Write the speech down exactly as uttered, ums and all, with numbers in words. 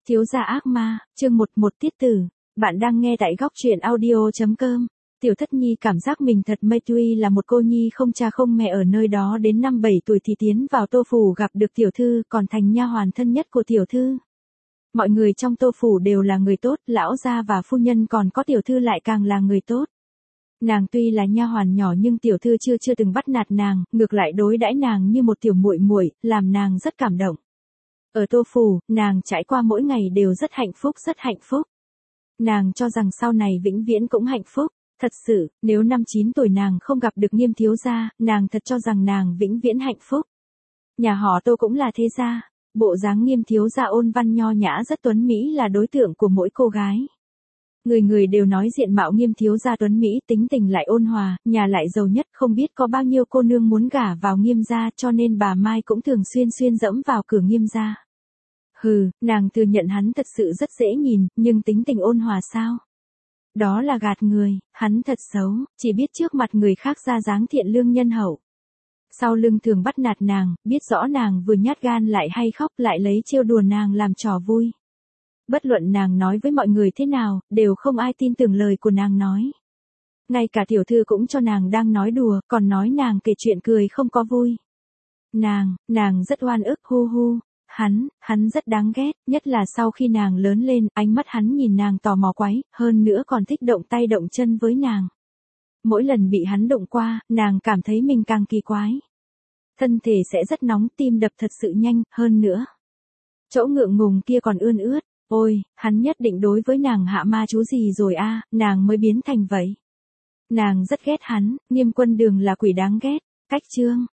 Thiếu gia ác ma, chương một một tiết tử. Bạn đang nghe tại góc truyện audio chấm com. Tiểu Thất Nhi cảm giác mình thật mê, tuy là một cô nhi không cha không mẹ ở nơi đó đến năm bảy tuổi thì tiến vào Tô phủ gặp được tiểu thư, còn thành nha hoàn thân nhất của tiểu thư. Mọi người trong Tô phủ đều là người tốt, lão gia và phu nhân còn có tiểu thư lại càng là người tốt. Nàng tuy là nha hoàn nhỏ nhưng tiểu thư chưa chưa từng bắt nạt nàng, ngược lại đối đãi nàng như một tiểu muội muội, làm nàng rất cảm động. Ở Tô phủ, nàng trải qua mỗi ngày đều rất hạnh phúc, rất hạnh phúc. Nàng cho rằng sau này vĩnh viễn cũng hạnh phúc. Thật sự, nếu năm chín tuổi nàng không gặp được Nghiêm thiếu gia, nàng thật cho rằng nàng vĩnh viễn hạnh phúc. Nhà họ Tô cũng là thế gia, bộ dáng Nghiêm thiếu gia ôn văn nho nhã rất tuấn mỹ là đối tượng của mỗi cô gái. Người người đều nói diện mạo Nghiêm thiếu gia tuấn mỹ, tính tình lại ôn hòa, nhà lại giàu nhất, không biết có bao nhiêu cô nương muốn gả vào Nghiêm gia, cho nên bà Mai cũng thường xuyên xuyên dẫm vào cửa Nghiêm gia. Hừ, nàng thừa nhận hắn thật sự rất dễ nhìn, nhưng tính tình ôn hòa sao? Đó là gạt người, hắn thật xấu, chỉ biết trước mặt người khác ra dáng thiện lương nhân hậu. Sau lưng thường bắt nạt nàng, biết rõ nàng vừa nhát gan lại hay khóc, lại lấy trêu đùa nàng làm trò vui. Bất luận nàng nói với mọi người thế nào, đều không ai tin tưởng lời của nàng nói. Ngay cả tiểu thư cũng cho nàng đang nói đùa, còn nói nàng kể chuyện cười không có vui. Nàng, nàng rất oan ức, hu hu. Hắn, hắn rất đáng ghét, nhất là sau khi nàng lớn lên, ánh mắt hắn nhìn nàng tò mò quái, hơn nữa còn thích động tay động chân với nàng. Mỗi lần bị hắn động qua, nàng cảm thấy mình càng kỳ quái. Thân thể sẽ rất nóng, tim đập thật sự nhanh, hơn nữa. Chỗ ngượng ngùng kia còn ươn ướt, ôi, hắn nhất định đối với nàng hạ ma chú gì rồi a, nàng mới biến thành vậy. Nàng rất ghét hắn, Nghiêm Quân Đường là quỷ đáng ghét, cách chương.